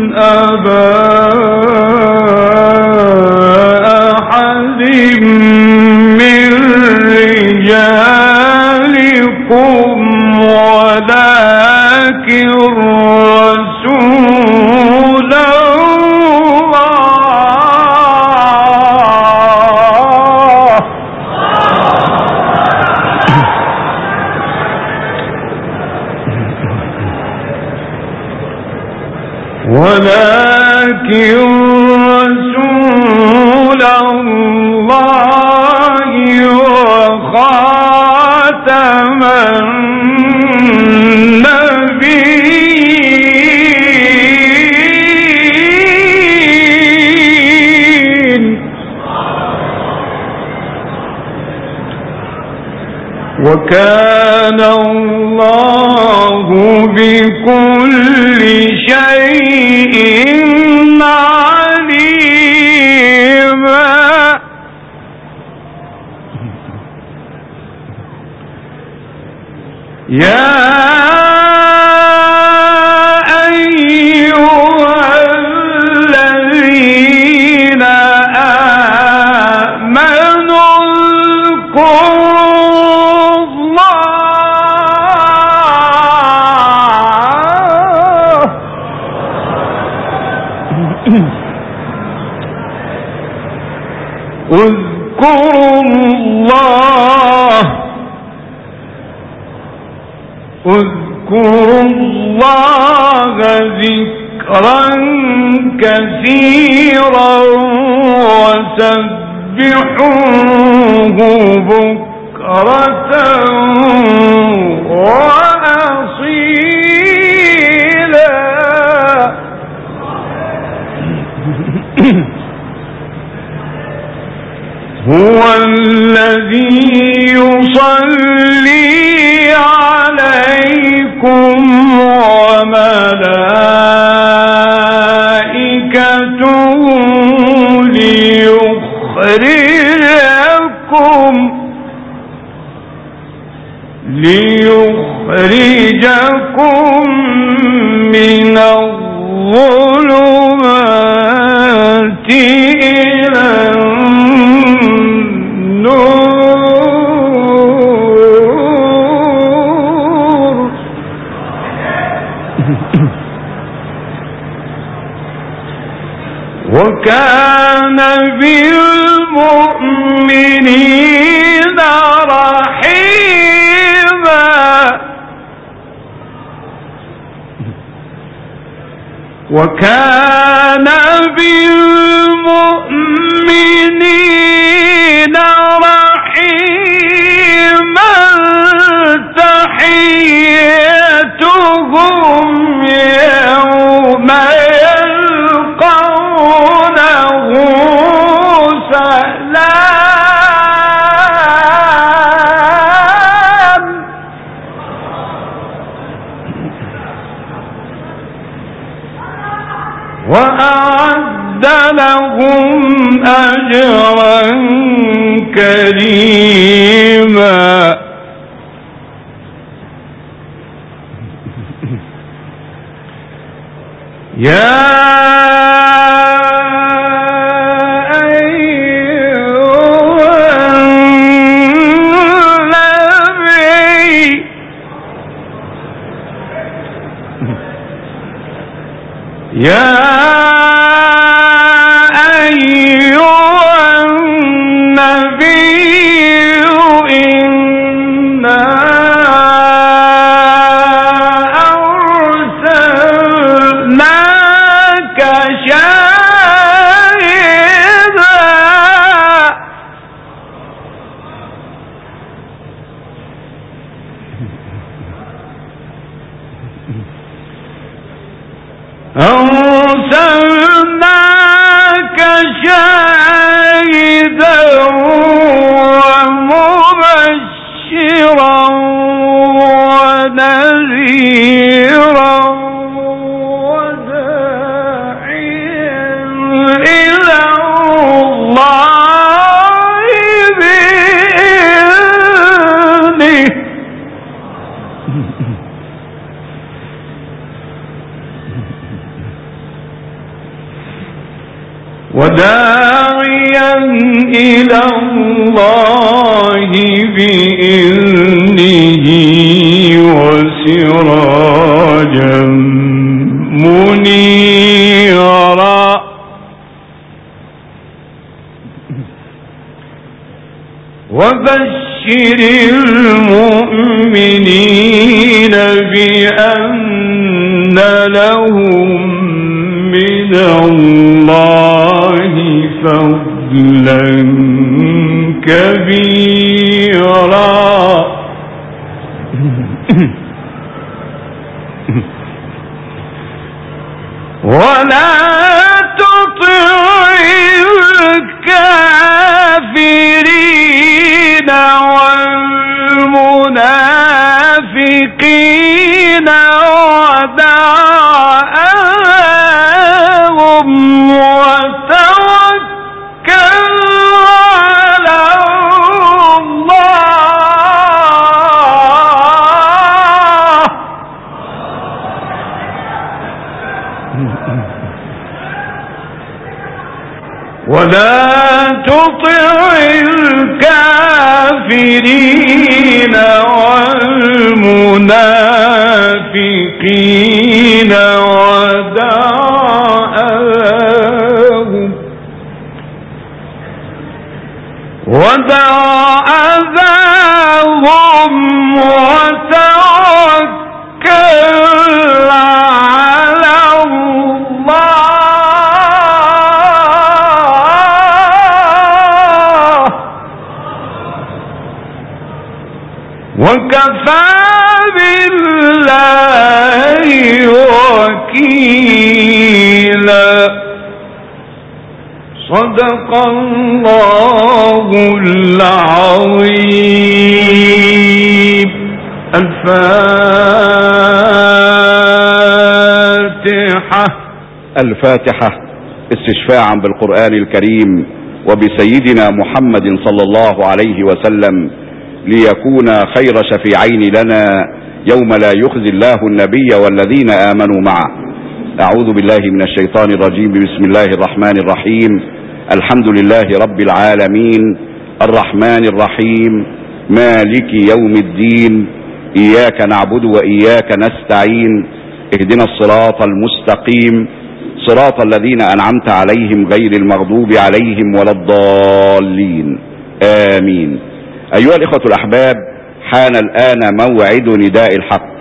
أبا أحد من رجالكم ولكن رسول الله وخاتم النبيين وكان الله بكل شيء عليما. يا أيها الذين آمنوا اذكروا اذكروا الله ذكرا كثيرا وسبحوه بكرة وأصيلا. هو الذي يصلي عليكم وملائكته ليخرجكم من الظلمات إلى النور. وكان بالمؤمنين رحيما. وكان بالمؤمنين رحيما. تحيتهم يوم يلقونه سلام. وأعد لهم أجرا كريما. يا أيها النبي إنا أرسلناك شاهدا ومبشرا ونذيرا وداعيا إلى الله بإذنه. وداعيا إلى الله بإذنه وسراجا منيرا وبشر المؤمنين بأن لهم من الله فضلا كبيرا ولا تطع الكافرين والمنافقين ودعهم وتوكل على الله ولا تطع الكافرين والمنافقين ودع أذاهم وتوكل على الله وكفى بالله وكيلا. صدق الله العظيم. الفاتحة استشفاعا بالقرآن الكريم وبسيدنا محمد صلى الله عليه وسلم ليكون خير شفيعين لنا يوم لا يخزي الله النبي والذين آمنوا معه. أعوذ بالله من الشيطان الرجيم. بسم الله الرحمن الرحيم. الحمد لله رب العالمين الرحمن الرحيم مالك يوم الدين إياك نعبد وإياك نستعين اهدنا الصراط المستقيم صراط الذين أنعمت عليهم غير المغضوب عليهم ولا الضالين آمين. أيها الإخوة الأحباب، حان الآن موعد نداء الحق.